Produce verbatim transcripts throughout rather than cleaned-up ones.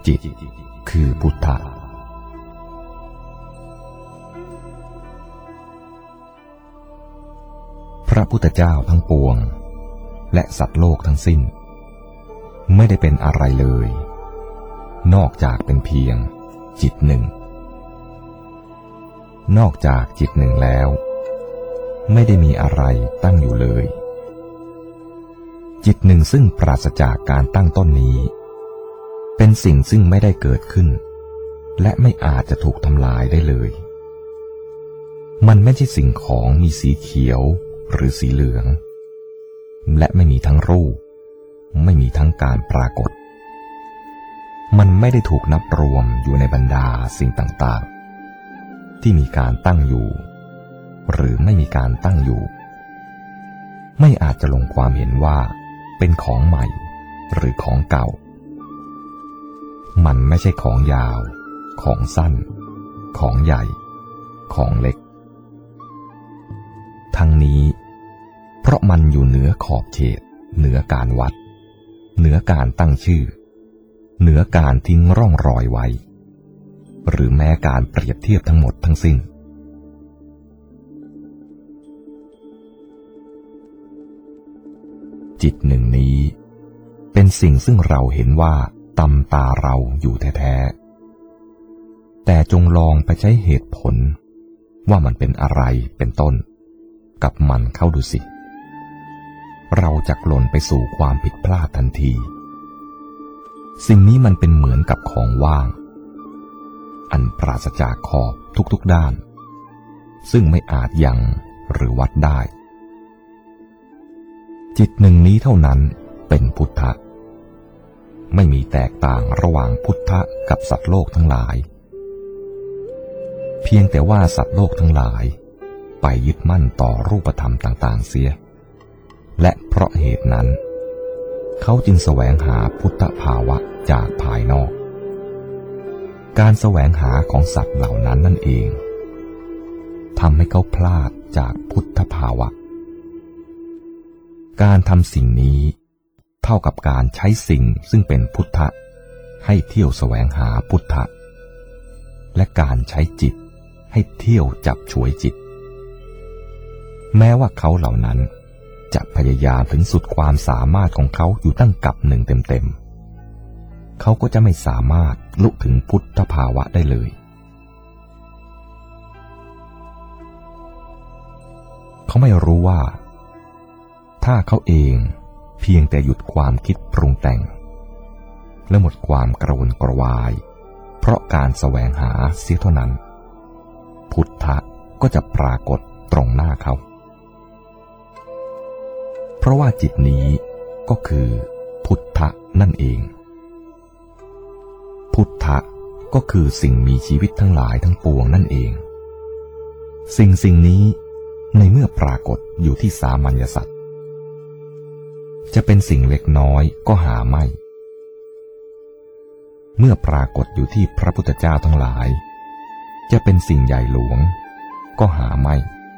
จิตคือพุทธะพระพุทธเจ้าทั้งปวงและสัตว์โลกทั้งสิ้นไม่ได้เป็นอะไรเลยนอกจากเป็นเพียงจิตหนึ่งนอกจากจิตหนึ่งแล้วไม่ได้มีอะไรตั้งอยู่เลยจิตหนึ่งซึ่งปราศจากการตั้งต้นนี้เป็นสิ่งซึ่งไม่ได้เกิดขึ้นและไม่อาจจะถูกทำลายได้เลยมันไม่ใช่สิ่งของมีสีเขียวหรือสีเหลืองและไม่มีทั้งรูปไม่มีทั้งการปรากฏมันไม่ได้ถูกนับรวมอยู่ในบรรดาสิ่งต่างๆที่มีการตั้งอยู่หรือไม่มีการตั้งอยู่ไม่อาจจะลงความเห็นว่าเป็นของใหม่หรือของเก่ามันไม่ใช่ของยาวของสั้นของใหญ่ของเล็กทั้งนี้เพราะมันอยู่เหนือขอบเขตเหนือการวัดเหนือการตั้งชื่อเหนือการทิ้งร่องรอยไว้หรือแม้การเปรียบเทียบทั้งหมดทั้งสิ้นจิตหนึ่งนี้เป็นสิ่งซึ่งเราเห็นว่าตำตาเราอยู่แท้ๆแต่จงลองไปใช้เหตุผลว่ามันเป็นอะไรเป็นต้นกับมันเข้าดูสิเราจะหล่นไปสู่ความผิดพลาดทันทีสิ่งนี้มันเป็นเหมือนกับของว่างอันปราศจากขอบทุกๆด้านซึ่งไม่อาจยังหรือวัดได้จิตหนึ่งนี้เท่านั้นเป็นพุทธะไม่มีแตกต่างระหว่างพุทธะกับสัตว์โลกทั้งหลายเพียงแต่ว่าสัตว์โลกทั้งหลายไปยึดมั่นต่อรูปธรรมต่างๆเสียและเพราะเหตุนั้นเขาจึงแสวงหาพุทธภาวะจากภายนอกการแสวงหาของสัตว์เหล่านั้นนั่นเองทำให้เขาพลาดจากพุทธภาวะการทำสิ่งนี้เท่ากับการใช้สิ่งซึ่งเป็นพุทธะให้เที่ยวแสวงหาพุทธะและการใช้จิตให้เที่ยวจับฉวยจิตแม้ว่าเขาเหล่านั้นจะพยายามถึงสุดความสามารถของเขาอยู่ตั้งกับหนึ่งเต็มๆเขาก็จะไม่สามารถลุถึงพุทธภาวะได้เลยเขาไม่รู้ว่าถ้าเขาเองเพียงแต่หยุดความคิดปรุงแต่งและหมดความกระวนกระวายเพราะการแสวงหาเสียเท่านั้นพุทธะก็จะปรากฏตรงหน้าเขาเพราะว่าจิตนี้ก็คือพุทธะนั่นเองพุทธะก็คือสิ่งมีชีวิตทั้งหลายทั้งปวงนั่นเองสิ่งสิ่งนี้ในเมื่อปรากฏอยู่ที่สามัญญสัตว์จะเป็นสิ่งเล็กน้อยก็หาไม่เมื่อปรากฏอยู่ที่พระพุทธเจ้าทั้งหลายจะเป็นสิ่งใหญ่หลวงก็หาไม่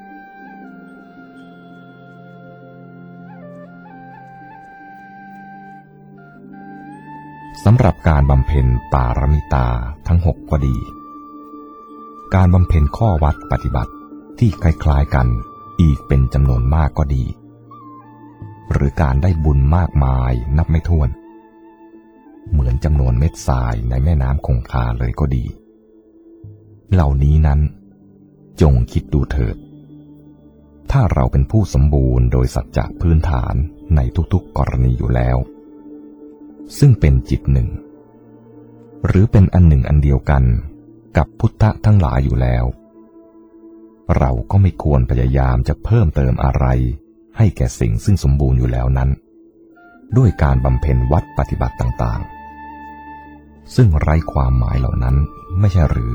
สำหรับการบำเพ็ญปารมิตาทั้งหกก็ดีการบำเพ็ญข้อวัดปฏิบัติที่คล้ายๆกันอีกเป็นจำนวนมากก็ดีหรือการได้บุญมากมายนับไม่ถ้วนเหมือนจำนวนเม็ดทรายในแม่น้ำคงคาเลยก็ดีเหล่านี้นั้นจงคิดดูเถิดถ้าเราเป็นผู้สมบูรณ์โดยสัจจะพื้นฐานในทุกๆกรณีอยู่แล้วซึ่งเป็นจิตหนึ่งหรือเป็นอันหนึ่งอันเดียวกันกับพุทธะทั้งหลายอยู่แล้วเราก็ไม่ควรพยายามจะเพิ่มเติมอะไรให้แก่สิ่งซึ่งสมบูรณ์อยู่แล้วนั้นด้วยการบำเพ็ญวัดปฏิบัติต่างๆซึ่งไร้ความหมายเหล่านั้นไม่ใช่หรือ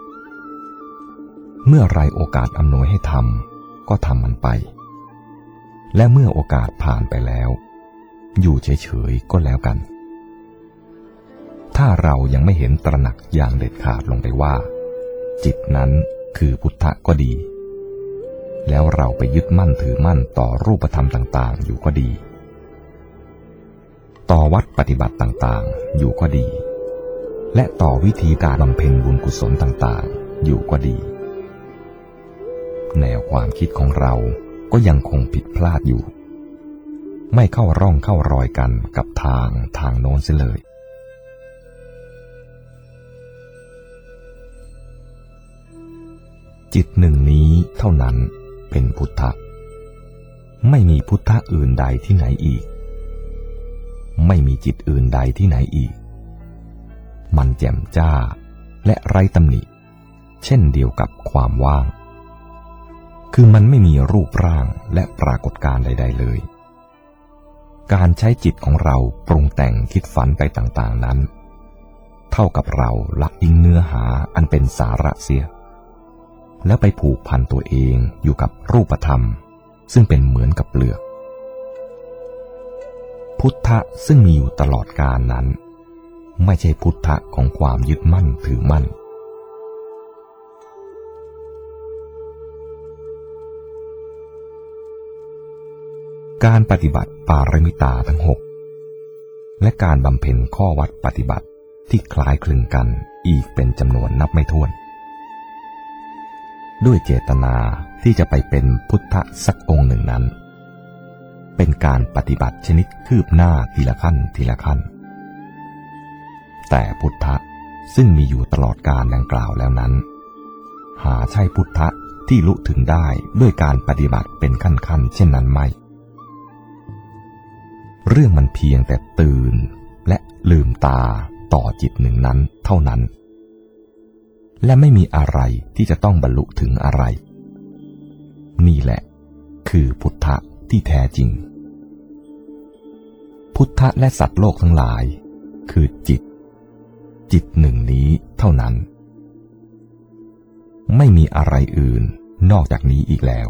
เมื่อไรโอกาสอำนวยให้ทำก็ทำมันไปและเมื่อโอกาสผ่านไปแล้วอยู่เฉยๆก็แล้วกันถ้าเรายังไม่เห็นตระหนักอย่างเด็ดขาดลงไปว่าจิตนั้นคือพุทธะก็ดีแล้วเราไปยึดมั่นถือมั่นต่อรูปธรรมต่างๆอยู่ก็ดีต่อวัดปฏิบัติต่างๆอยู่ก็ดีและต่อวิธีการบำเพ็ญบุญกุศลต่างๆอยู่ก็ดีแนวความคิดของเราก็ยังคงผิดพลาดอยู่ไม่เข้าร่องเข้ารอยกันกับทางทางโน้นเสียเลยจิตหนึ่งนี้เท่านั้นเป็นพุทธะไม่มีพุทธะอื่นใดที่ไหนอีกไม่มีจิตอื่นใดที่ไหนอีกมันแจ่มจ้าและไร้ตำหนิเช่นเดียวกับความว่างคือมันไม่มีรูปร่างและปรากฏการณ์ใดๆเลยการใช้จิตของเราปรุงแต่งคิดฝันไปต่างๆนั้นเท่ากับเราละทิ้งเนื้อหาอันเป็นสาระเสียแล้วไปผูกพันตัวเองอยู่กับรูปธรรมซึ่งเป็นเหมือนกับเปลือกพุทธะซึ่งมีอยู่ตลอดกาลนั้นไม่ใช่พุทธะของความยึดมั่นถือมั่นการปฏิบัติปารมิตาทั้งหกและการบำเพ็ญข้อวัดปฏิบัติที่คล้ายคลึงกันอีกเป็นจำนวนนับไม่ถ้วนด้วยเจตนาที่จะไปเป็นพุทธะสักองค์หนึ่งนั้นเป็นการปฏิบัติชนิดคืบหน้าทีละขั้นทีละขั้นแต่พุทธะซึ่งมีอยู่ตลอดกาลดังกล่าวแล้วนั้นหาใช่พุทธะที่ลุถึงได้ด้วยการปฏิบัติเป็นขั้นๆเช่นนั้นไม่เรื่องมันเพียงแต่ตื่นและลืมตาต่อจิตหนึ่งนั้นเท่านั้นและไม่มีอะไรที่จะต้องบรรลุถึงอะไรนี่แหละคือพุทธะที่แท้จริงพุทธะและสัตว์โลกทั้งหลายคือจิตจิตหนึ่งนี้เท่านั้นไม่มีอะไรอื่นนอกจากนี้อีกแล้ว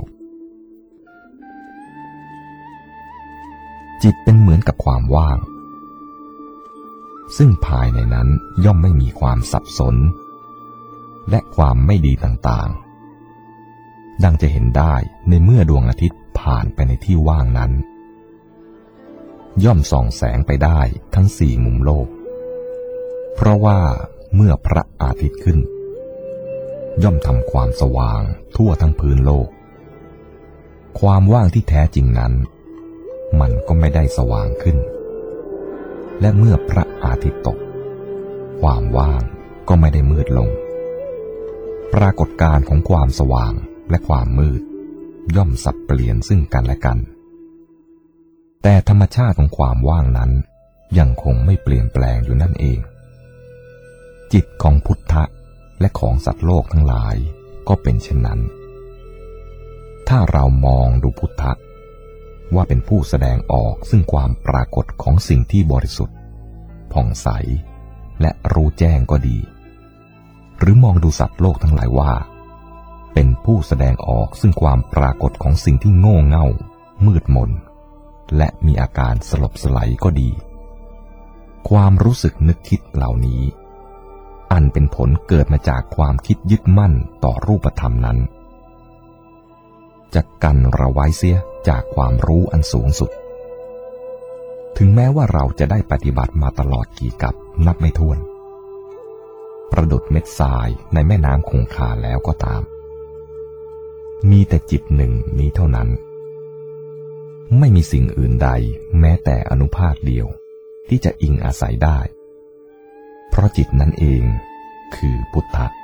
จิตเป็นเหมือนกับความว่างซึ่งภายในนั้นย่อมไม่มีความสับสนและความไม่ดีต่างๆดังจะเห็นได้ในเมื่อดวงอาทิตย์ผ่านไปในที่ว่างนั้นย่อมส่องแสงไปได้ทั้งสี่มุมโลกเพราะว่าเมื่อพระอาทิตย์ขึ้นย่อมทำความสว่างทั่วทั้งพื้นโลกความว่างที่แท้จริงนั้นมันก็ไม่ได้สว่างขึ้นและเมื่อพระอาทิตย์ตกความว่างก็ไม่ได้มืดลงปรากฏการณ์ของความสว่างและความมืดย่อมสับเปลี่ยนซึ่งกันและกันแต่ธรรมชาติของความว่างนั้นยังคงไม่เปลี่ยนแปลงอยู่นั่นเองจิตของพุทธะและของสัตว์โลกทั้งหลายก็เป็นเช่นนั้นถ้าเรามองดูพุทธะว่าเป็นผู้แสดงออกซึ่งความปรากฏของสิ่งที่บริสุทธิ์ผ่องใสและรู้แจ้งก็ดีหรือมองดูสัตว์โลกทั้งหลายว่าเป็นผู้แสดงออกซึ่งความปรากฏของสิ่งที่โง่เง่ามืดมนและมีอาการสลบสลายก็ดีความรู้สึกนึกคิดเหล่านี้อันเป็นผลเกิดมาจากความคิดยึดมั่นต่อรูปธรรมนั้นจะกันเราไว้เสียจากความรู้อันสูงสุดถึงแม้ว่าเราจะได้ปฏิบัติมาตลอดกี่กับนับไม่ถ้วนประดุจเม็ดทรายในแม่น้ำคงคาแล้วก็ตามมีแต่จิตหนึ่งนี้เท่านั้นไม่มีสิ่งอื่นใดแม้แต่อนุภาคเดียวที่จะอิงอาศัยได้เพราะจิตนั้นเองคือพุทธะ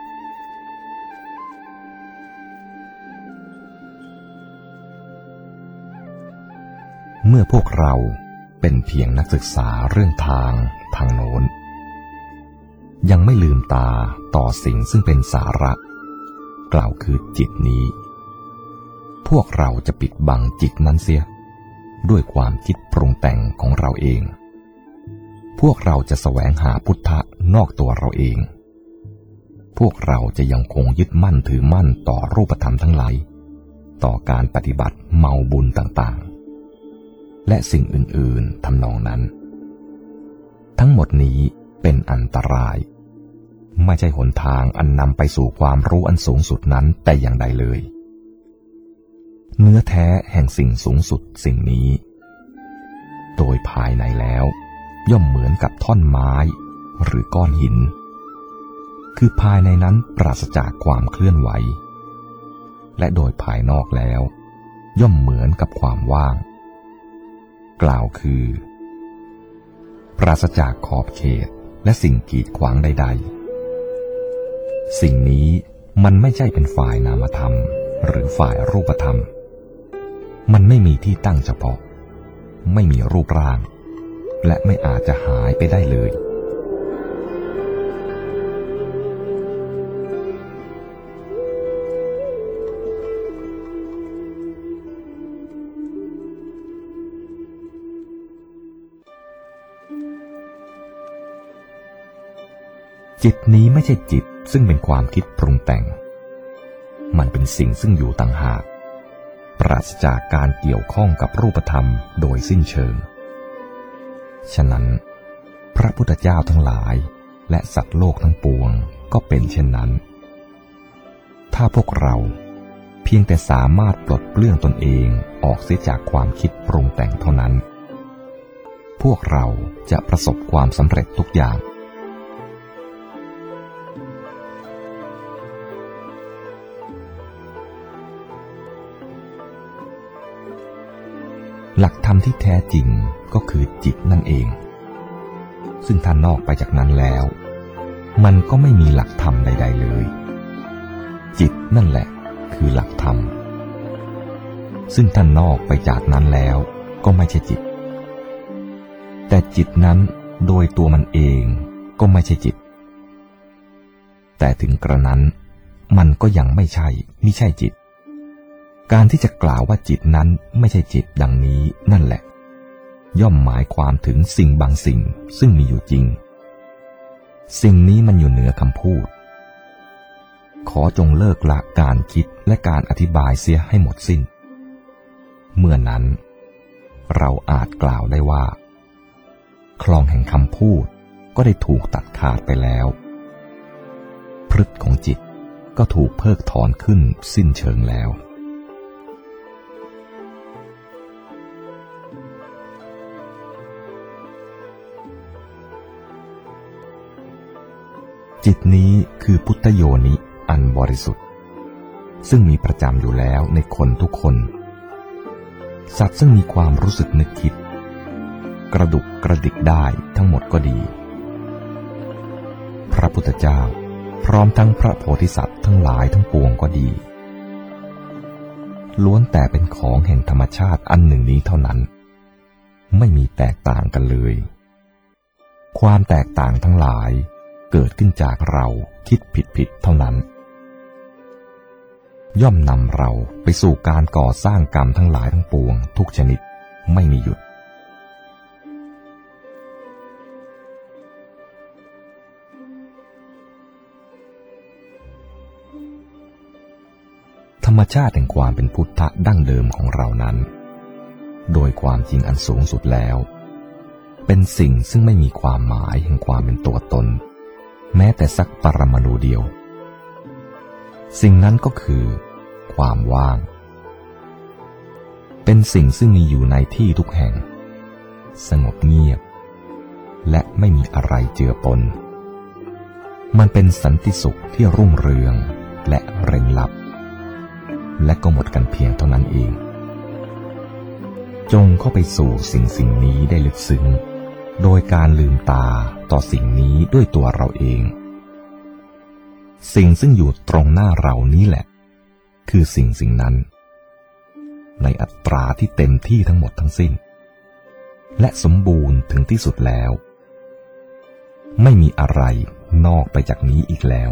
เมื่อพวกเราเป็นเพียงนักศึกษาเรื่องทางทางโน้นยังไม่ลืมตาต่อสิ่งซึ่งเป็นสาระกล่าวคือจิตนี้พวกเราจะปิดบังจิตนั้นเสียด้วยความคิดปรุงแต่งของเราเองพวกเราจะแสวงหาพุทธะนอกตัวเราเองพวกเราจะยังคงยึดมั่นถือมั่นต่อรูปธรรมทั้งหลายต่อการปฏิบัติเมาบุญต่างๆและสิ่งอื่นๆทำนองนั้นทั้งหมดนี้เป็นอันตรายไม่ใช่หนทางอันนำไปสู่ความรู้อันสูงสุดนั้นแต่อย่างใดเลยเนื้อแท้แห่งสิ่งสูงสุดสิ่งนี้โดยภายในแล้วย่อมเหมือนกับท่อนไม้หรือก้อนหินคือภายในนั้นปราศจากความเคลื่อนไหวและโดยภายนอกแล้วย่อมเหมือนกับความว่างกล่าวคือปราศจากขอบเขตและสิ่งกีดขวางใดๆสิ่งนี้มันไม่ใช่เป็นฝ่ายนามธรรมหรือฝ่ายรูปธรรมมันไม่มีที่ตั้งเฉพาะไม่มีรูปร่างและไม่อาจจะหายไปได้เลยจิตนี้ไม่ใช่จิตซึ่งเป็นความคิดปรุงแต่งมันเป็นสิ่งซึ่งอยู่ต่างหากปราศจากการเกี่ยวข้องกับรูปธรรมโดยสิ้นเชิงฉะนั้นพระพุทธเจ้าทั้งหลายและสัตว์โลกทั้งปวงก็เป็นเช่นนั้นถ้าพวกเราเพียงแต่สามารถปลดเปลื้องตนเองออกเสียจากความคิดปรุงแต่งเท่านั้นพวกเราจะประสบความสำเร็จทุกอย่างหลักธรรมที่แท้จริงก็คือจิตนั่นเองซึ่งถ้านอกไปจากนั้นแล้วมันก็ไม่มีหลักธรรมใดๆเลยจิตนั่นแหละคือหลักธรรมซึ่งถ้านอกไปจากนั้นแล้วก็ไม่ใช่จิตแต่จิตนั้นโดยตัวมันเองก็ไม่ใช่จิตแต่ถึงกระนั้นมันก็ยังไม่ใช่มิใช่จิตการที่จะกล่าวว่าจิตนั้นไม่ใช่จิตดังนี้นั่นแหละย่อมหมายความถึงสิ่งบางสิ่งซึ่งมีอยู่จริงสิ่งนี้มันอยู่เหนือคำพูดขอจงเลิกละการคิดและการอธิบายเสียให้หมดสิ้นเมื่อนั้นเราอาจกล่าวได้ว่าคลองแห่งคำพูดก็ได้ถูกตัดขาดไปแล้วพฤติของจิตก็ถูกเพิกถอนขึ้นสิ้นเชิงแล้วจิตนี้คือพุทธโยนิอันบริสุทธิ์ซึ่งมีประจำอยู่แล้วในคนทุกคนสัตว์ซึ่งมีความรู้สึกนึกคิดกระดุกกระดิกได้ทั้งหมดก็ดีพระพุทธเจ้าพร้อมทั้งพระโพธิสัตว์ทั้งหลายทั้งปวงก็ดีล้วนแต่เป็นของแห่งธรรมชาติอันหนึ่งนี้เท่านั้นไม่มีแตกต่างกันเลยความแตกต่างทั้งหลายเกิดขึ้นจากเราคิดผิดๆเท่านั้นย่อมนำเราไปสู่การก่อสร้างกรรมทั้งหลายทั้งปวงทุกชนิดไม่มีหยุดธรรมชาติแห่งความเป็นพุทธะดั้งเดิมของเรานั้นโดยความจริงอันสูงสุดแล้วเป็นสิ่งซึ่งไม่มีความหมายแห่งความเป็นตัวตนแม้แต่สักปรมาณูเดียวสิ่งนั้นก็คือความว่างเป็นสิ่งซึ่งมีอยู่ในที่ทุกแห่งสงบเงียบและไม่มีอะไรเจือปนมันเป็นสันติสุขที่รุ่งเรืองและเร้นลับและก็หมดกันเพียงเท่านั้นเองจงเข้าไปสู่สิ่งสิ่งนี้ได้ลึกซึ้งโดยการลืมตาต่อสิ่งนี้ด้วยตัวเราเองสิ่งซึ่งอยู่ตรงหน้าเรานี้แหละคือสิ่งสิ่งนั้นในอัตราที่เต็มที่ทั้งหมดทั้งสิ้นและสมบูรณ์ถึงที่สุดแล้วไม่มีอะไรนอกไปจากนี้อีกแล้ว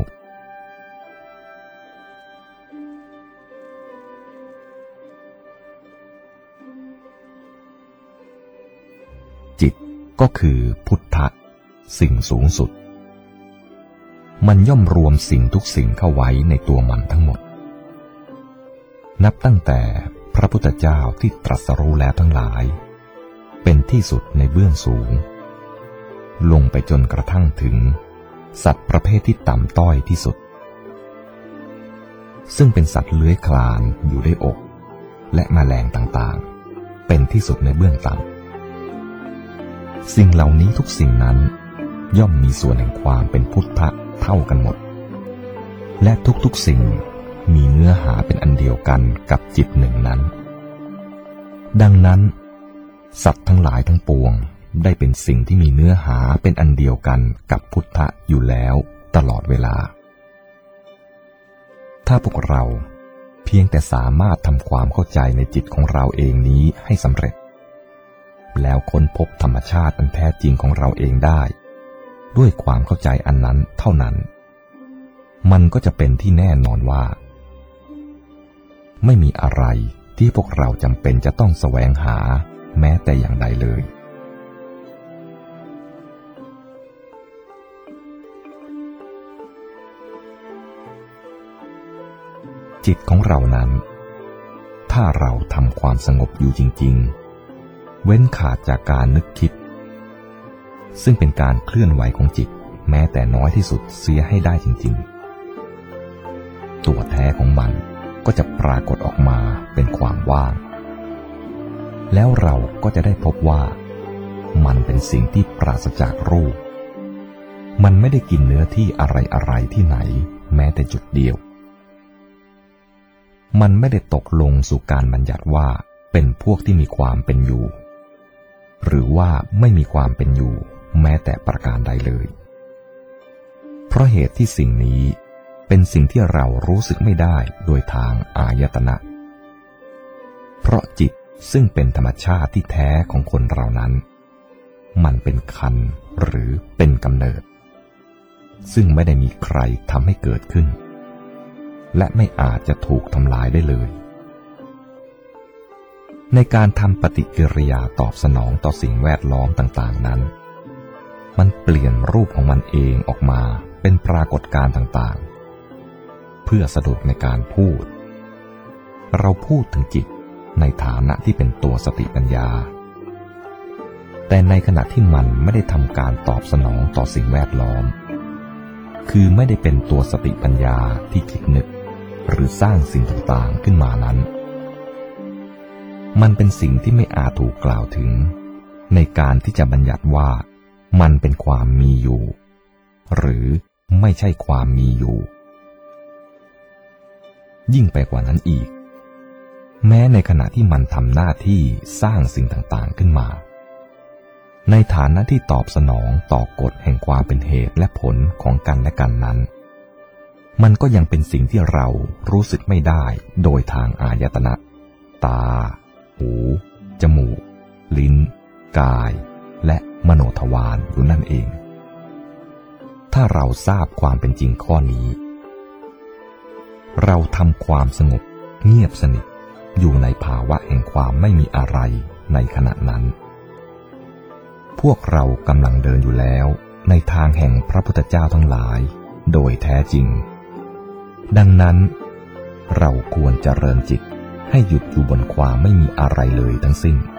จิตก็คือพุทธะสิ่งสูงสุดมันย่อมรวมสิ่งทุกสิ่งเข้าไว้ในตัวมันทั้งหมดนับตั้งแต่พระพุทธเจ้าที่ตรัสรู้แล้วทั้งหลายเป็นที่สุดในเบื้องสูงลงไปจนกระทั่งถึงสัตว์ประเภทที่ต่ำต้อยที่สุดซึ่งเป็นสัตว์เลื้อยคลานอยู่ในอกและแมลงต่างๆเป็นที่สุดในเบื้องต่ำสิ่งเหล่านี้ทุกสิ่งนั้นย่อมมีส่วนแห่งความเป็นพุทธะเท่ากันหมดและทุกๆสิ่งมีเนื้อหาเป็นอันเดียวกันกับจิตหนึ่งนั้นดังนั้นสัตว์ทั้งหลายทั้งปวงได้เป็นสิ่งที่มีเนื้อหาเป็นอันเดียวกันกับพุทธะอยู่แล้วตลอดเวลาถ้าพวกเราเพียงแต่สามารถทำความเข้าใจในจิตของเราเองนี้ให้สำเร็จแล้วค้นพบธรรมชาติอันแท้จริงของเราเองได้ด้วยความเข้าใจอันนั้นเท่านั้นมันก็จะเป็นที่แน่นอนว่าไม่มีอะไรที่พวกเราจำเป็นจะต้องแสวงหาแม้แต่อย่างใดเลยจิตของเรานั้นถ้าเราทำความสงบอยู่จริงๆเว้นขาดจากการนึกคิดซึ่งเป็นการเคลื่อนไหวของจิตแม้แต่น้อยที่สุดเสียให้ได้จริงๆตัวแท้ของมันก็จะปรากฏออกมาเป็นความว่างแล้วเราก็จะได้พบว่ามันเป็นสิ่งที่ปราศจากรูปมันไม่ได้กินเนื้อที่อะไรๆที่ไหนแม้แต่จุดเดียวมันไม่ได้ตกลงสู่การบัญญัติว่าเป็นพวกที่มีความเป็นอยู่หรือว่าไม่มีความเป็นอยู่แม้แต่ประการใดเลยเพราะเหตุที่สิ่งนี้เป็นสิ่งที่เรารู้สึกไม่ได้โดยทางอายตนะเพราะจิตซึ่งเป็นธรรมชาติที่แท้ของคนเรานั้นมันเป็นคันหรือเป็นกำเนิดซึ่งไม่ได้มีใครทำให้เกิดขึ้นและไม่อาจจะถูกทำลายได้เลยในการทำปฏิกิริยาตอบสนองต่อสิ่งแวดล้อมต่างๆนั้นมันเปลี่ยนรูปของมันเองออกมาเป็นปรากฏการณ์ต่างๆเพื่อสะดวกในการพูดเราพูดถึงจิตในฐานะที่เป็นตัวสติปัญญาแต่ในขณะที่มันไม่ได้ทำการตอบสนองต่อสิ่งแวดล้อมคือไม่ได้เป็นตัวสติปัญญาที่คิดนึกหรือสร้างสิ่งต่างๆขึ้นมานั้นมันเป็นสิ่งที่ไม่อาจถูกกล่าวถึงในการที่จะบัญญัติว่ามันเป็นความมีอยู่หรือไม่ใช่ความมีอยู่ยิ่งไปกว่านั้นอีกแม้ในขณะที่มันทำหน้าที่สร้างสิ่งต่างๆขึ้นมาในฐานะที่ตอบสนองต่อกฎแห่งความเป็นเหตุและผลของกันและกันนั้นมันก็ยังเป็นสิ่งที่เรารู้สึกไม่ได้โดยทางอายตนะตาหูจมูกลิ้นกายและมโนทวารอยู่นั่นเองถ้าเราทราบความเป็นจริงข้อนี้เราทำความสงบเงียบสนิทอยู่ในภาวะแห่งความไม่มีอะไรในขณะนั้นพวกเรากำลังเดินอยู่แล้วในทางแห่งพระพุทธเจ้าทั้งหลายโดยแท้จริงดังนั้นเราควรเจริญจิตให้หยุดอยู่บนความไม่มีอะไรเลยทั้งสิ้น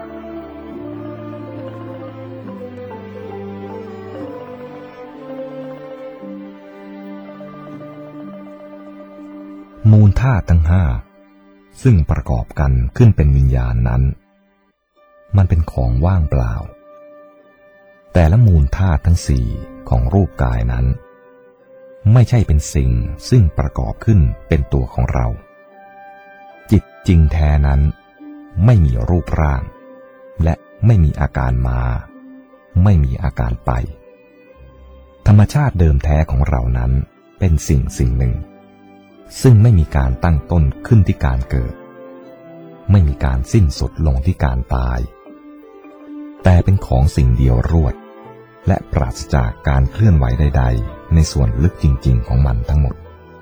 มูลธาตุทั้งห้าซึ่งประกอบกันขึ้นเป็นวิญญาณนั้นมันเป็นของว่างเปล่าแต่ละมูลธาตุทั้งสี่ของรูปกายนั้นไม่ใช่เป็นสิ่งซึ่งประกอบขึ้นเป็นตัวของเราจิตจริงแท้นั้นไม่มีรูปร่างและไม่มีอาการมาไม่มีอาการไปธรรมชาติเดิมแท้ของเรานั้นเป็นสิ่งสิ่งหนึ่งซึ่งไม่มีการตั้งต้นขึ้นที่การเกิดไม่มีการสิ้นสุดลงที่การตายแต่เป็นของสิ่งเดียวรวดและปราศจากการเคลื่อนไหวใดๆในส่วนลึกจริงๆของมันทั้งหมด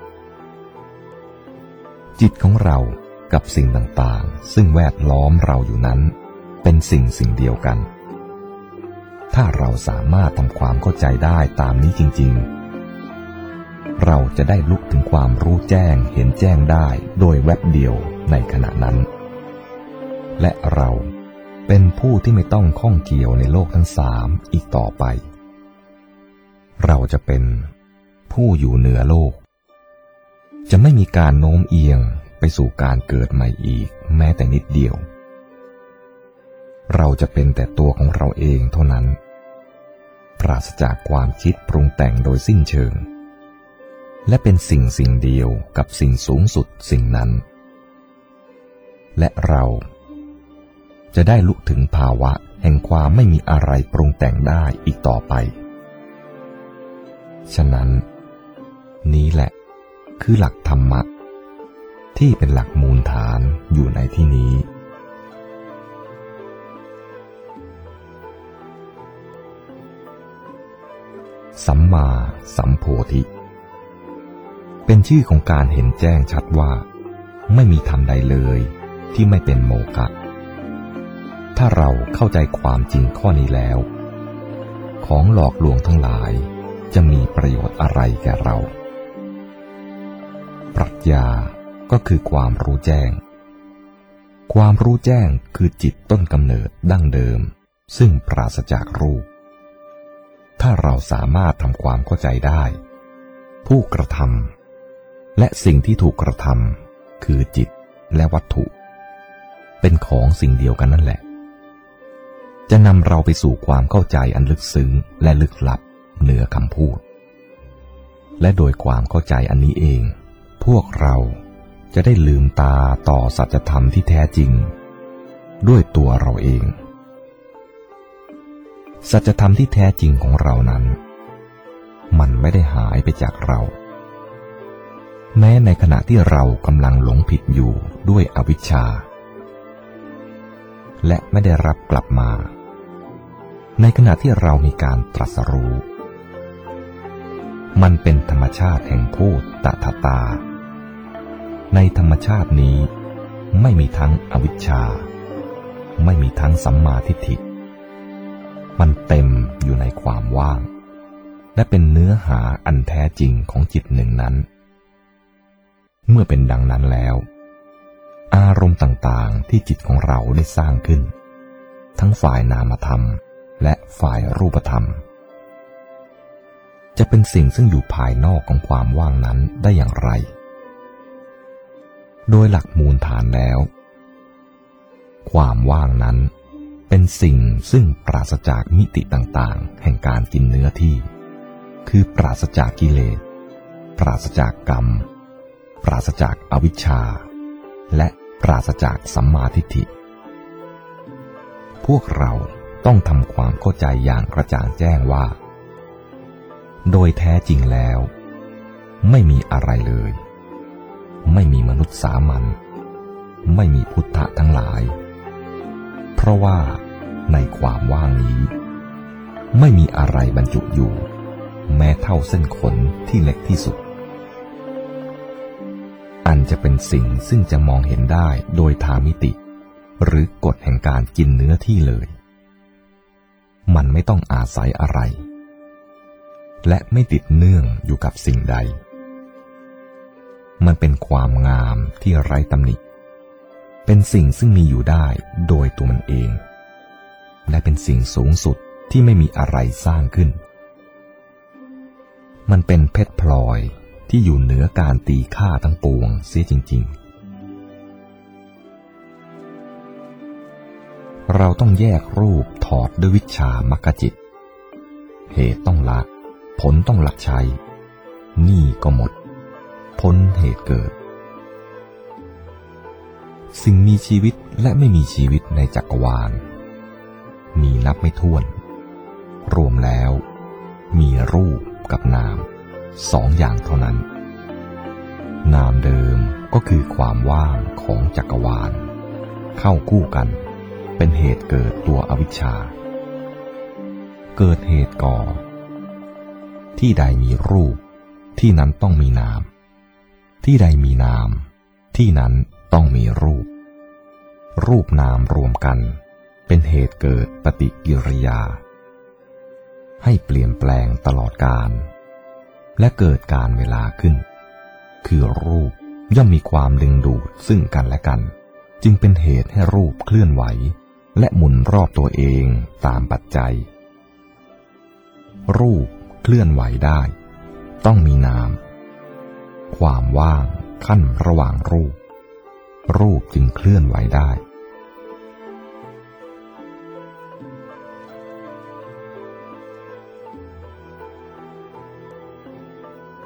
จิตของเรากับสิ่งต่างๆซึ่งแวดล้อมเราอยู่นั้นเป็นสิ่งสิ่งเดียวกันถ้าเราสามารถทำความเข้าใจได้ตามนี้จริงๆเราจะได้ลุกถึงความรู้แจ้งเห็นแจ้งได้โดยแวบเดียวในขณะนั้นและเราเป็นผู้ที่ไม่ต้องข้องเกี่ยวในโลกทั้งสามอีกต่อไปเราจะเป็นผู้อยู่เหนือโลกจะไม่มีการโน้มเอียงไปสู่การเกิดใหม่อีกแม้แต่นิดเดียวเราจะเป็นแต่ตัวของเราเองเท่านั้นปราศจากความคิดปรุงแต่งโดยสิ้นเชิงและเป็นสิ่งสิ่งเดียวกับสิ่งสูงสุดสิ่งนั้นและเราจะได้ลุถึงภาวะแห่งความไม่มีอะไรปรุงแต่งได้อีกต่อไปฉะนั้นนี้แหละคือหลักธรรมะที่เป็นหลักมูลฐานอยู่ในที่นี้สัมมาสัมโพธิเป็นชื่อของการเห็นแจ้งชัดว่าไม่มีธรรมใดเลยที่ไม่เป็นโมฆะถ้าเราเข้าใจความจริงข้อนี้แล้วของหลอกลวงทั้งหลายจะมีประโยชน์อะไรแก่เราปรัชญาก็คือความรู้แจ้งความรู้แจ้งคือจิตต้นกำเนิดดั้งเดิมซึ่งปราศจากรูปถ้าเราสามารถทำความเข้าใจได้ผู้กระทำและสิ่งที่ถูกกระทำคือจิตและวัตถุเป็นของสิ่งเดียวกันนั่นแหละจะนำเราไปสู่ความเข้าใจอันลึกซึ้งและลึกลับเหนือคำพูดและโดยความเข้าใจอันนี้เองพวกเราจะได้ลืมตาต่อสัจธรรมที่แท้จริงด้วยตัวเราเองสัจธรรมที่แท้จริงของเรานั้นมันไม่ได้หายไปจากเราแม้ในขณะที่เรากำลังหลงผิดอยู่ด้วยอวิชชาและไม่ได้รับกลับมาในขณะที่เรามีการตรัสรู้มันเป็นธรรมชาติแห่งพูดตถาตาในธรรมชาตินี้ไม่มีทั้งอวิชชาไม่มีทั้งสัมมาทิฏฐิมันเต็มอยู่ในความว่างและเป็นเนื้อหาอันแท้จริงของจิตหนึ่งนั้นเมื่อเป็นดังนั้นแล้วอารมณ์ต่างๆที่จิตของเราได้สร้างขึ้นทั้งฝ่ายนามธรรมและฝ่ายรูปธรรมจะเป็นสิ่งซึ่งอยู่ภายนอกของความว่างนั้นได้อย่างไรโดยหลักมูลฐานแล้วความว่างนั้นเป็นสิ่งซึ่งปราศจากมิติต่างๆแห่งการกินเนื้อที่คือปราศจากกิเลสปราศจากกรรมปราศจากอวิชชาและปราศจากสัมมาทิฏฐิพวกเราต้องทำความเข้าใจอย่างกระจ่างแจ้งว่าโดยแท้จริงแล้วไม่มีอะไรเลยไม่มีมนุษย์สามัญไม่มีพุทธะทั้งหลายเพราะว่าในความว่างนี้ไม่มีอะไรบรรจุอยู่แม้เท่าเส้นขนที่เล็กที่สุดอันจะเป็นสิ่งซึ่งจะมองเห็นได้โดยทางมิติหรือกฎแห่งการกินเนื้อที่เลยมันไม่ต้องอาศัยอะไรและไม่ติดเนื่องอยู่กับสิ่งใดมันเป็นความงามที่ไร้ตำหนิเป็นสิ่งซึ่งมีอยู่ได้โดยตัวมันเองและเป็นสิ่งสูงสุดที่ไม่มีอะไรสร้างขึ้นมันเป็นเพชรพลอยที่อยู่เหนือการตีค่าทั้งปวงเสียจริงๆเราต้องแยกรูปถอดด้วยวิชชามรรคจิตเหตุต้องละผลต้องหลักใช้นี่ก็หมดพ้นเหตุเกิดสิ่งมีชีวิตและไม่มีชีวิตในจักรวาลมีนับไม่ถ้วนรวมแล้วมีรูปกับนามสองอย่างเท่านั้นนามเดิมก็คือความว่างของจักรวาลเข้าคู่กันเป็นเหตุเกิดตัวอวิชชาเกิดเหตุก่อที่ใดมีรูปที่นั้นต้องมีนามที่ใดมีนามที่นั้นต้องมีรูปรูปนามรวมกันเป็นเหตุเกิดปฏิกิริยาให้เปลี่ยนแปลงตลอดกาลและเกิดการเวลาขึ้นคือรูปย่อมมีความดึงดูดซึ่งกันและกันจึงเป็นเหตุให้รูปเคลื่อนไหวและหมุนรอบตัวเองตามปัจจัยรูปเคลื่อนไหวได้ต้องมีนามความว่างขั้นระหว่างรูปรูปจึงเคลื่อนไหวได้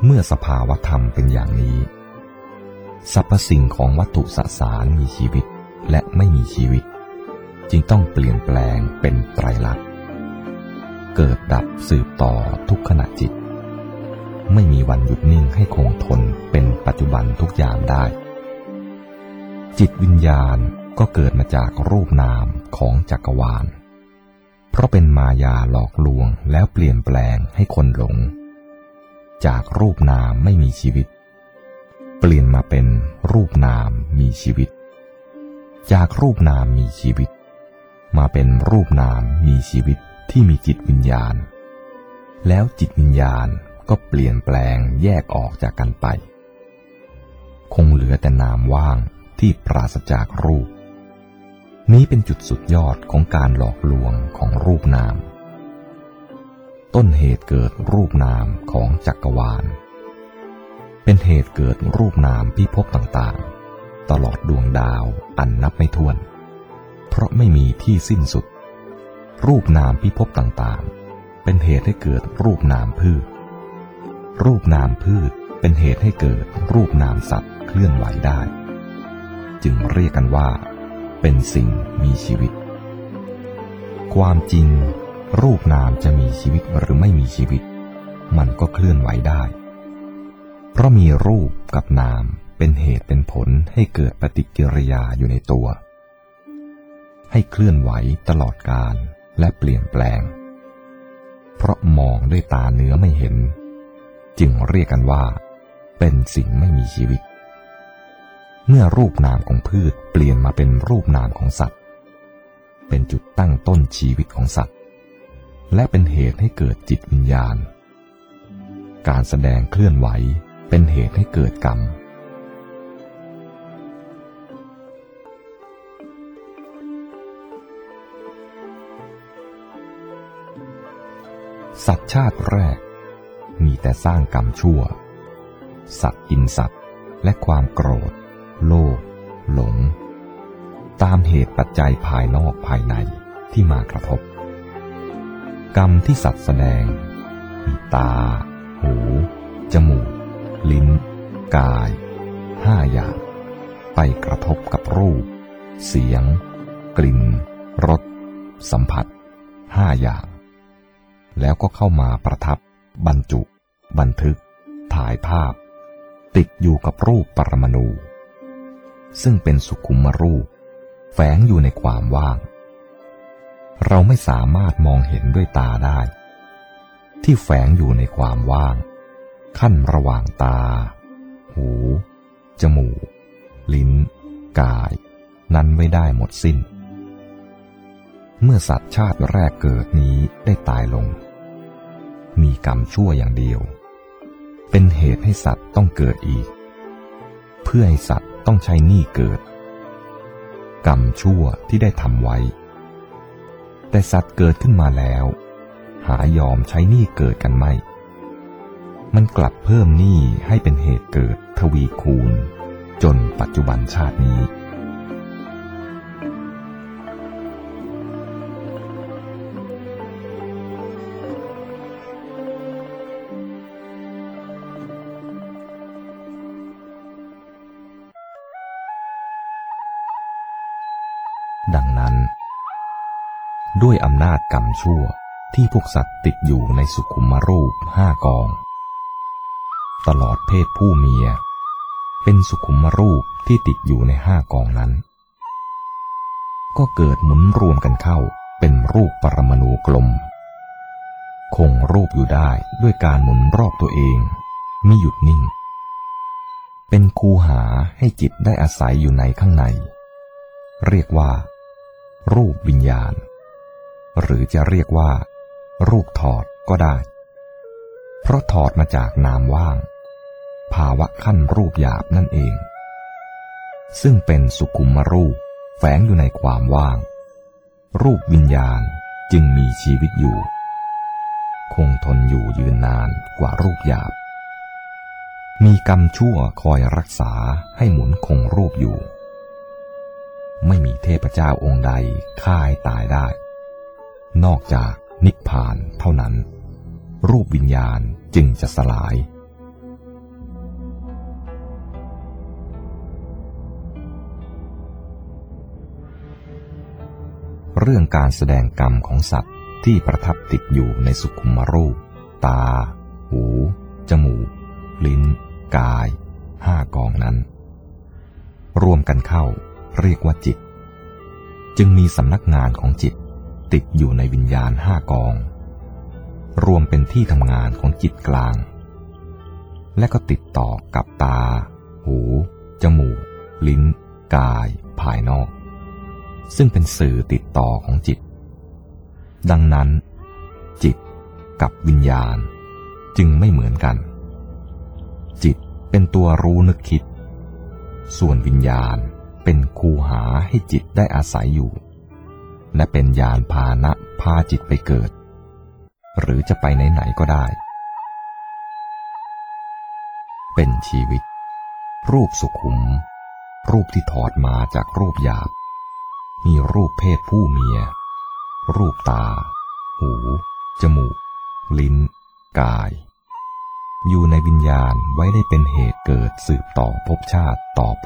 เมื่อสภาวธรรมเป็นอย่างนี้สรรพสิ่งของวัตถุสสารมีชีวิตและไม่มีชีวิตจึงต้องเปลี่ยนแปลงเป็นไตรลักษณ์เกิดดับสืบต่อทุกขณะจิตไม่มีวันหยุดนิ่งให้คงทนเป็นปัจจุบันทุกอย่างได้จิตวิญญาณก็เกิดมาจากรูปนามของจักรวาลเพราะเป็นมายาหลอกลวงแล้วเปลี่ยนแปลงให้คนหลงจากรูปนามไม่มีชีวิตเปลี่ยนมาเป็นรูปนามมีชีวิตจากรูปนามมีชีวิตมาเป็นรูปนามมีชีวิตที่มีจิตวิญญาณแล้วจิตวิญญาณก็เปลี่ยนแปลงแยกออกจากกันไปคงเหลือแต่นามว่างที่ปราศจากรูปนี้เป็นจุดสุดยอดของการหลอกลวงของรูปนามต้นเหตุเกิดรูปนามของจักรวาลเป็นเหตุเกิดรูปนามพิภพต่างๆตลอดดวงดาวอันนับไม่ถ้วนเพราะไม่มีที่สิ้นสุดรูปนามพิภพต่างๆเป็นเหตุให้เกิดรูปนามพืชรูปนามพืชเป็นเหตุให้เกิดรูปนามสัตว์เคลื่อนไหวได้จึงเรียกกันว่าเป็นสิ่งมีชีวิตความจริงรูปนามจะมีชีวิตหรือไม่มีชีวิตมันก็เคลื่อนไหวได้เพราะมีรูปกับนามเป็นเหตุเป็นผลให้เกิดปฏิกิริยาอยู่ในตัวให้เคลื่อนไหวตลอดกาลและเปลี่ยนแปลงเพราะมองด้วยตาเนื้อไม่เห็นจึงเรียกกันว่าเป็นสิ่งไม่มีชีวิตเมื่อรูปนามของพืชเปลี่ยนมาเป็นรูปนามของสัตว์เป็นจุดตั้งต้นชีวิตของสัตว์และเป็นเหตุให้เกิดจิตวิญญาณการแสดงเคลื่อนไหวเป็นเหตุให้เกิดกรรมสัตว์ชาติแรกมีแต่สร้างกรรมชั่วสัตว์กินสัตว์และความโกรธโลภหลงตามเหตุปัจจัยภายนอกภายในที่มากระทบกรรมที่สัตว์แสดงมีตาหูจมูกลิ้นกายห้าอย่างไปกระทบกับรูปเสียงกลิ่นรสสัมผัสห้าอย่างแล้วก็เข้ามาประทับบรรจุบันทึกถ่ายภาพติดอยู่กับรูปปรมาณูซึ่งเป็นสุขุมรูปแฝงอยู่ในความว่างเราไม่สามารถมองเห็นด้วยตาได้ที่แฝงอยู่ในความว่างขั้นระหว่างตาหูจมูกลิ้นกายนั้นไว้ได้หมดสิ้นเมื่อสัตว์ชาติแรกเกิดนี้ได้ตายลงมีกรรมชั่วอย่างเดียวเป็นเหตุให้สัตว์ต้องเกิดอีกเพื่อให้สัตว์ต้องใช้หนี้เกิดกรรมชั่วที่ได้ทำไว้แต่สัตว์เกิดขึ้นมาแล้วหายอมใช้หนี้เกิดกันไม่มันกลับเพิ่มหนี้ให้เป็นเหตุเกิดทวีคูณจนปัจจุบันชาตินี้ดังนั้นด้วยอำนาจกรรมชั่วที่พวกสัตว์ติดอยู่ในสุขุมรูปห้ากองตลอดเพศผู้เมียเป็นสุขุมรูปที่ติดอยู่ในห้ากองนั้นก็เกิดหมุนรวมกันเข้าเป็นรูปปรมาณูกลมคงรูปอยู่ได้ด้วยการหมุนรอบตัวเองมิหยุดนิ่งเป็นคูหาให้จิตได้อาศัยอยู่ในข้างในเรียกว่ารูปวิญญาณหรือจะเรียกว่ารูปถอดก็ได้เพราะถอดมาจากนามว่างภาวะขั้นรูปหยาบนั่นเองซึ่งเป็นสุขุมรูปแฝงอยู่ในความว่างรูปวิญญาณจึงมีชีวิตอยู่คงทนอยู่ยืนนานกว่ารูปหยาบมีกรรมชั่วคอยรักษาให้หมุนคงรูปอยู่ไม่มีเทพเจ้าองค์ใดฆ่าให้ตายได้นอกจากนิพพานเท่านั้นรูปวิญญาณจึงจะสลายเรื่องการแสดงกรรมของสัตว์ที่ประทับติดอยู่ในสุขุมรูปตาหูจมูกลิ้นกายห้ากองนั้นรวมกันเข้าเรียกว่าจิตจึงมีสำนักงานของจิตติดอยู่ในวิญญาณห้ากองรวมเป็นที่ทำงานของจิตกลางและก็ติดต่อกับตาหูจมูกลิ้นกายภายนอกซึ่งเป็นสื่อติดต่อของจิตดังนั้นจิตกับวิญญาณจึงไม่เหมือนกันจิตเป็นตัวรู้นึกคิดส่วนวิญญาณเป็นคูหาให้จิตได้อาศัยอยู่และเป็นยานพาหนะพาจิตไปเกิดหรือจะไปไหนๆก็ได้เป็นชีวิตรูปสุขุมรูปที่ถอดมาจากรูปหยาบมีรูปเพศผู้เมียรูปตาหูจมูกลิ้นกายอยู่ในวิญญาณไว้ได้เป็นเหตุเกิดสืบต่อภพชาติต่อไป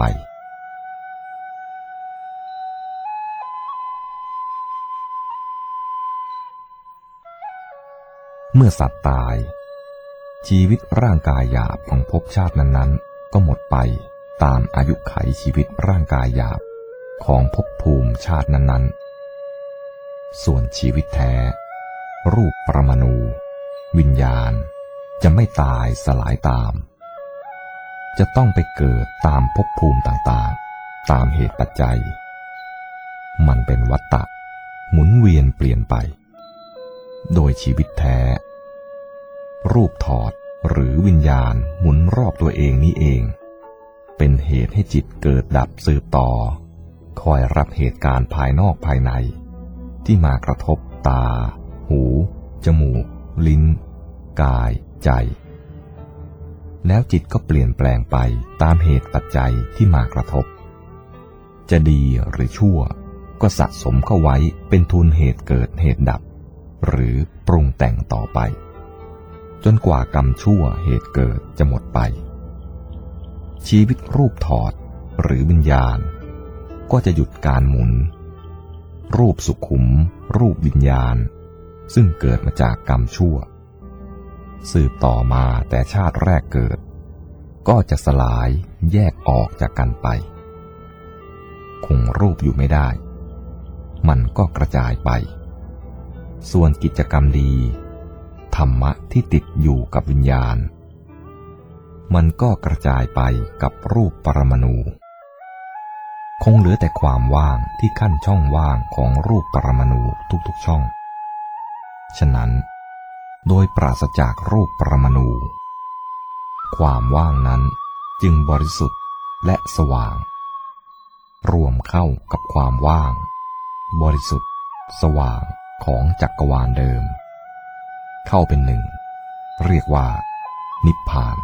เมื่อสัตว์ตายชีวิตร่างกายหยาบของภพชาตินั้นๆก็หมดไปตามอายุไขชีวิตร่างกายหยาบของภพภูมิชาตินั้นๆส่วนชีวิตแท้รูปปรมาณูวิญญาณจะไม่ตายสลายตามจะต้องไปเกิดตามภพภูมิต่างๆตามเหตุปัจจัยมันเป็นวัฏฏะหมุนเวียนเปลี่ยนไปโดยชีวิตแท้รูปถอดหรือวิญญาณหมุนรอบตัวเองนี้เองเป็นเหตุให้จิตเกิดดับสืบต่อคอยรับเหตุการณ์ภายนอกภายในที่มากระทบตาหูจมูกลิ้นกายใจแล้วจิตก็เปลี่ยนแปลงไปตามเหตุปัจจัยที่มากระทบจะดีหรือชั่วก็สะสมเข้าไว้เป็นทุนเหตุเกิดเหตุดับหรือปรุงแต่งต่อไปจนกว่ากรรมชั่วเหตุเกิดจะหมดไปชีวิตรูปถอดหรือวิญญาณก็จะหยุดการหมุนรูปสุขุมรูปวิญญาณซึ่งเกิดมาจากกรรมชั่วสืบต่อมาแต่ชาติแรกเกิดก็จะสลายแยกออกจากกันไปคงรูปอยู่ไม่ได้มันก็กระจายไปส่วนกิจกรรมดีธรรมะที่ติดอยู่กับวิญญาณมันก็กระจายไปกับรูปปรมาณูคงเหลือแต่ความว่างที่ขั้นช่องว่างของรูปปรมาณูทุกๆช่องฉะนั้นโดยปราศจากรูปปรมาณูความว่างนั้นจึงบริสุทธิ์และสว่างรวมเข้ากับความว่างบริสุทธิ์สว่างของจักรวาลเดิมเข้าเป็นหนึ่งเรียกว่านิพพาน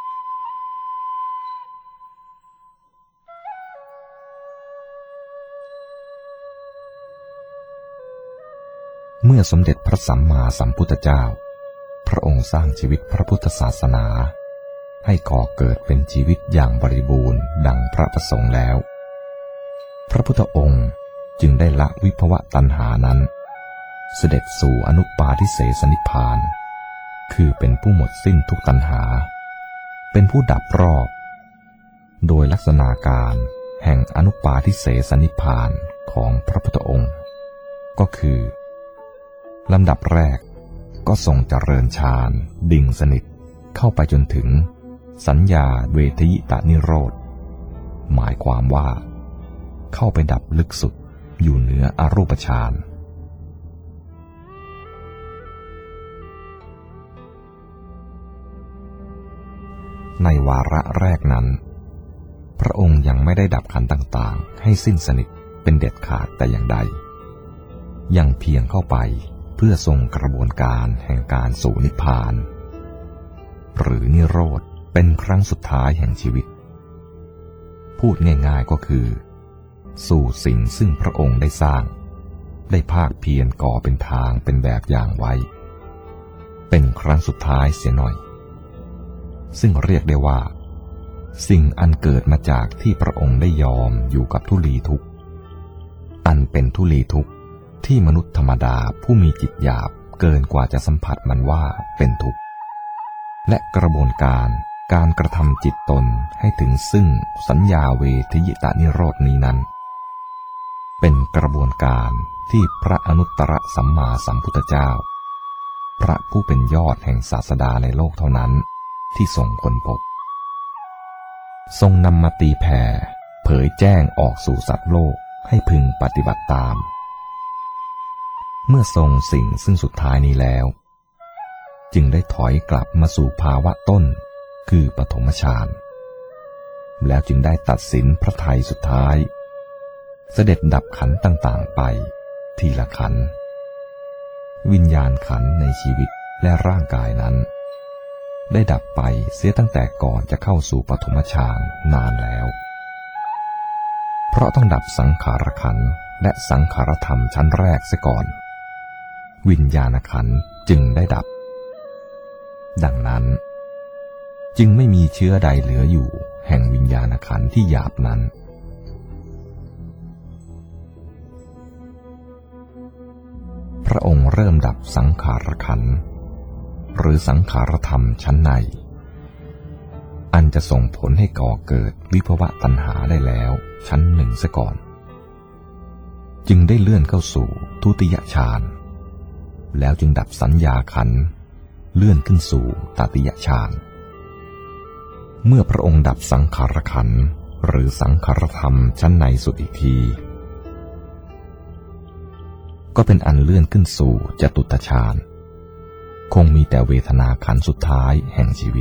เมื่อสมเด็จพระสัมมาสัมพุทธเจ้าพระองค์สร้างชีวิตพระพุทธศาสนาให้ก่อเกิดเป็นชีวิตอย่างบริบูรณ์ดังพระประสงค์แล้วพระพุทธองค์จึงได้ละวิภวตัณหานั้นเสด็จสู่อนุปาทิเสสนิพพานคือเป็นผู้หมดสิ้นทุกตัณหาเป็นผู้ดับรอบโดยลักษณะการแห่งอนุปาทิเสสนิพพานของพระพุทธองค์ก็คือลำดับแรกก็ทรงเจริญฌานดิ่งสนิทเข้าไปจนถึงสัญญาเวทยิตานิโรธหมายความว่าเข้าไปดับลึกสุดอยู่เหนืออรูปฌานในวาระแรกนั้นพระองค์ยังไม่ได้ดับขันธ์ต่างๆให้สิ้นสนิทเป็นเด็ดขาดแต่อย่างใดยังเพียงเข้าไปเพื่อทรงกระบวนการแห่งการสู่นิพพานหรือนิโรธเป็นครั้งสุดท้ายแห่งชีวิตพูดง่ายๆก็คือสู่สิ่งซึ่งพระองค์ได้สร้างได้ภาคเพียรก่อเป็นทางเป็นแบบอย่างไว้เป็นครั้งสุดท้ายเสียหน่อยซึ่งเรียกได้ว่าสิ่งอันเกิดมาจากที่พระองค์ได้ยอมอยู่กับทุลีทุกข์อันเป็นทุลีทุกข์ที่มนุษย์ธรรมดาผู้มีจิตหยาบเกินกว่าจะสัมผัสมันว่าเป็นทุกข์และกระบวนการการกระทำจิตตนให้ถึงซึ่งสัญญาเวทยิตานิโรธนี้นั้นเป็นกระบวนการที่พระอนุตตรสัมมาสัมพุทธเจ้าพระผู้เป็นยอดแห่งศาสดาในโลกเท่านั้นที่ทรงค้นพบทรงนำมาตีแผ่เผยแจ้งออกสู่สัตว์โลกให้พึงปฏิบัติตามเมื่อทรงสิ่งซึ่งสุดท้ายนี้แล้วจึงได้ถอยกลับมาสู่ภาวะต้นคือปฐมฌานแล้วจึงได้ตัดสินพระทัยสุดท้ายเสด็จดับขันธ์ต่างๆไปทีละขันธ์วิญญาณขันธ์ในชีวิตและร่างกายนั้นได้ดับไปเสียตั้งแต่ก่อนจะเข้าสู่ปฐมฌานนานแล้วเพราะต้องดับสังขารขันธ์และสังขารธรรมชั้นแรกเสียก่อนวิญญาณขันธ์จึงได้ดับดังนั้นจึงไม่มีเชื้อใดเหลืออยู่แห่งวิญญาณขันธ์ที่หยาบนั้นพระองค์เริ่มดับสังขารขันธ์หรือสังขารธรรมชั้นในอันจะส่งผลให้ก่อเกิดวิภวะตัณหาได้แล้วชั้นหนึ่งเสียก่อนจึงได้เลื่อนเข้าสู่ทุติยฌานแล้วจึงดับสัญญาขันธ์เลื่อนขึ้นสู่ตติยฌานเมื่อพระองค์ดับสังขารขันธ์หรือสังขารธรรมชั้นในสุดอีกทีก็เป็นอันเลื่อนขึ้นสู่จตุตฌานคงมีแต่เวทนาขันธ์สุดท้ายแห่งชีวิต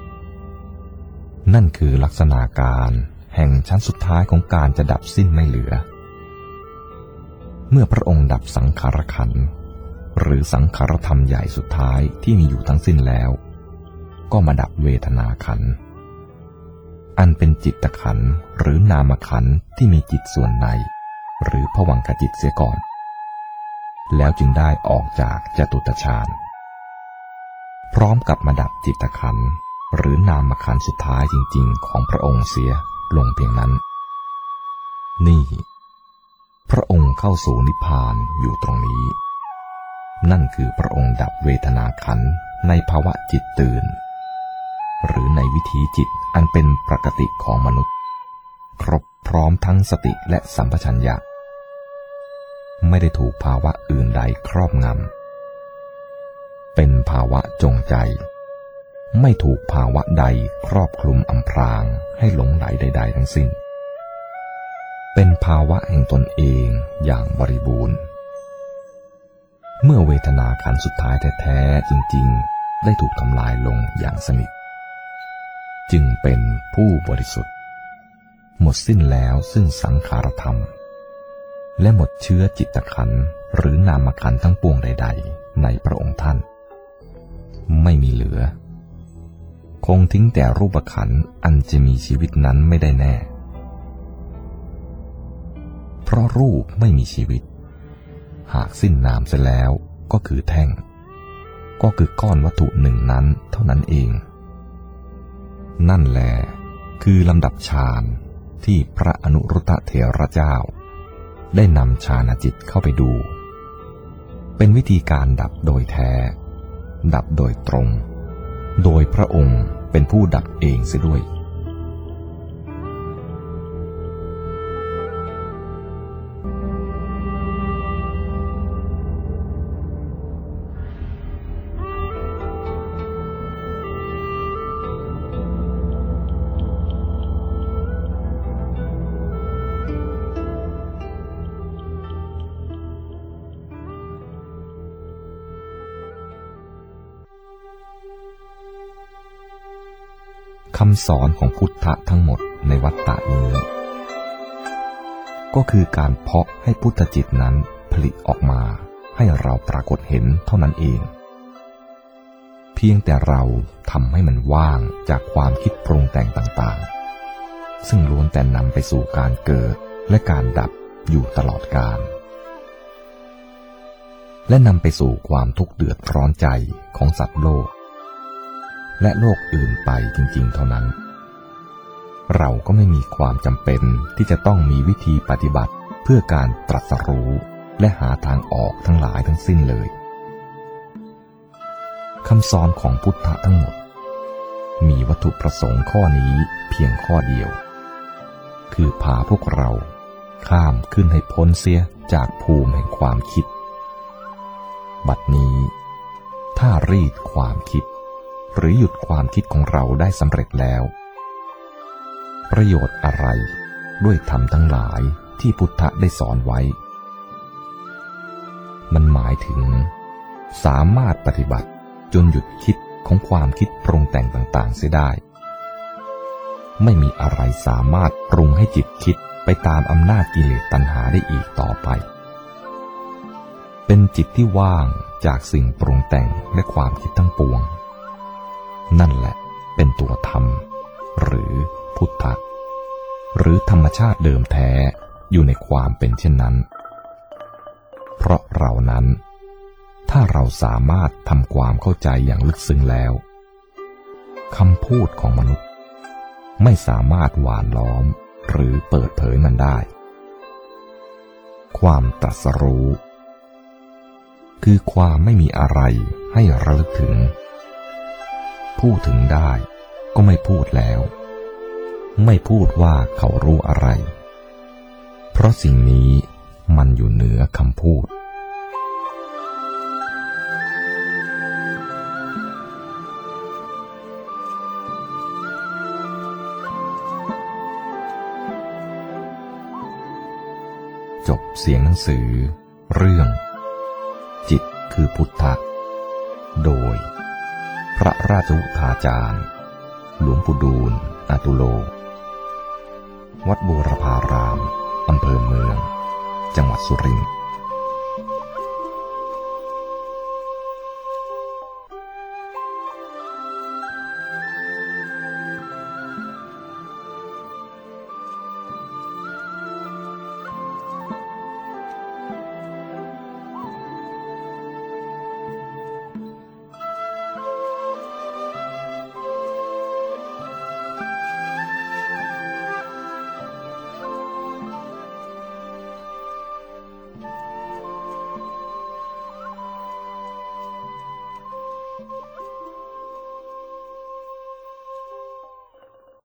นั่นคือลักษณะการแห่งชั้นสุดท้ายของการจะดับสิ้นไม่เหลือเมื่อพระองค์ดับสังขารขันธ์หรือสังขารธรรมใหญ่สุดท้ายที่มีอยู่ทั้งสิ้นแล้วก็มาดับเวทนาขันธ์อันเป็นจิตขันธ์หรือนามขันธ์ที่มีจิตส่วนในหรือภวังคจิตเสียก่อนแล้วจึงได้ออกจากจตุตฌานพร้อมกับมาดับจิตขันธ์หรือนามขันธ์สุดท้ายจริงๆของพระองค์เสียลงเพียงนั้นนี่พระองค์เข้าสู่นิพพานอยู่ตรงนี้นั่นคือพระองค์ดับเวทนาขันธ์ในภาวะจิตตื่นหรือในวิถีจิตอันเป็นปกติของมนุษย์ครบพร้อมทั้งสติและสัมปชัญญะไม่ได้ถูกภาวะอื่นใดครอบงำเป็นภาวะจงใจไม่ถูกภาวะใดครอบคลุมอำพรางให้หลงไหลใดๆทั้งสิ้นเป็นภาวะแห่งตนเองอย่างบริบูรณ์เมื่อเวทนาขันธ์สุดท้ายแท้ๆจริงๆได้ถูกทำลายลงอย่างสนิทจึงเป็นผู้บริสุทธิ์หมดสิ้นแล้วซึ่งสังขารธรรมและหมดเชื้อจิตขันธ์หรือนามขันธ์ทั้งปวงใดๆในพระองค์ท่านไม่มีเหลือคงทิ้งแต่รูปขันธ์อันจะมีชีวิตนั้นไม่ได้แน่เพราะรูปไม่มีชีวิตหากสิ้นนามเสียแล้วก็คือแท่งก็คือก้อนวัตถุหนึ่งนั้นเท่านั้นเองนั่นแหละคือลำดับฌานที่พระอนุรุตเถระเจ้าได้นำฌานจิตเข้าไปดูเป็นวิธีการดับโดยแท้ดับโดยตรงโดยพระองค์เป็นผู้ดับเองเสียด้วยคำสอนของพุทธะทั้งหมดในวัฏฏะนี้ก็คือการเพาะให้พุทธจิตนั้นผลิตออกมาให้เราปรากฏเห็นเท่านั้นเองเพียงแต่เราทำให้มันว่างจากความคิดปรุงแต่งต่างๆซึ่งล้วนแต่นำไปสู่การเกิดและการดับอยู่ตลอดกาลและนำไปสู่ความทุกข์เดือดร้อนใจของสัตว์โลกและโลกอื่นไปจริงๆเท่านั้นเราก็ไม่มีความจำเป็นที่จะต้องมีวิธีปฏิบัติเพื่อการตรัสรู้และหาทางออกทั้งหลายทั้งสิ้นเลยคำสอนของพุทธะทั้งหมดมีวัตถุประสงค์ข้อนี้เพียงข้อเดียวคือพาพวกเราข้ามขึ้นให้พ้นเสียจากภูมิแห่งความคิดบัดนี้ถ้ารีดความคิดหรือหยุดความคิดของเราได้สำเร็จแล้วประโยชน์อะไรด้วยธรรมทั้งหลายที่พุทธะได้สอนไว้มันหมายถึงสามารถปฏิบัติจนหยุดคิดของความคิดปรุงแต่งต่างๆเสียได้ไม่มีอะไรสามารถปรุงให้จิตคิดไปตามอำนาจกิเลสตัณหาได้อีกต่อไปเป็นจิตที่ว่างจากสิ่งปรุงแต่งและความคิดทั้งปวงนั่นแหละเป็นตัวธรรมหรือพุทธะหรือธรรมชาติเดิมแท้อยู่ในความเป็นเช่นนั้นเพราะเรานั้นถ้าเราสามารถทำความเข้าใจอย่างลึกซึ้งแล้วคำพูดของมนุษย์ไม่สามารถหว่านล้อมหรือเปิดเผยมันได้ความตรัสรู้คือความไม่มีอะไรให้ระลึกถึงพูดถึงได้ก็ไม่พูดแล้วไม่พูดว่าเขารู้อะไรเพราะสิ่งนี้มันอยู่เหนือคำพูดจบเสียงหนังสือเรื่องจิตคือพุทธะโดยพระราชวุฒาจารย์หลวงปู่ดูลย์อาตุโลวัดบูรพารามอำเภอเมืองจังหวัดสุรินทร์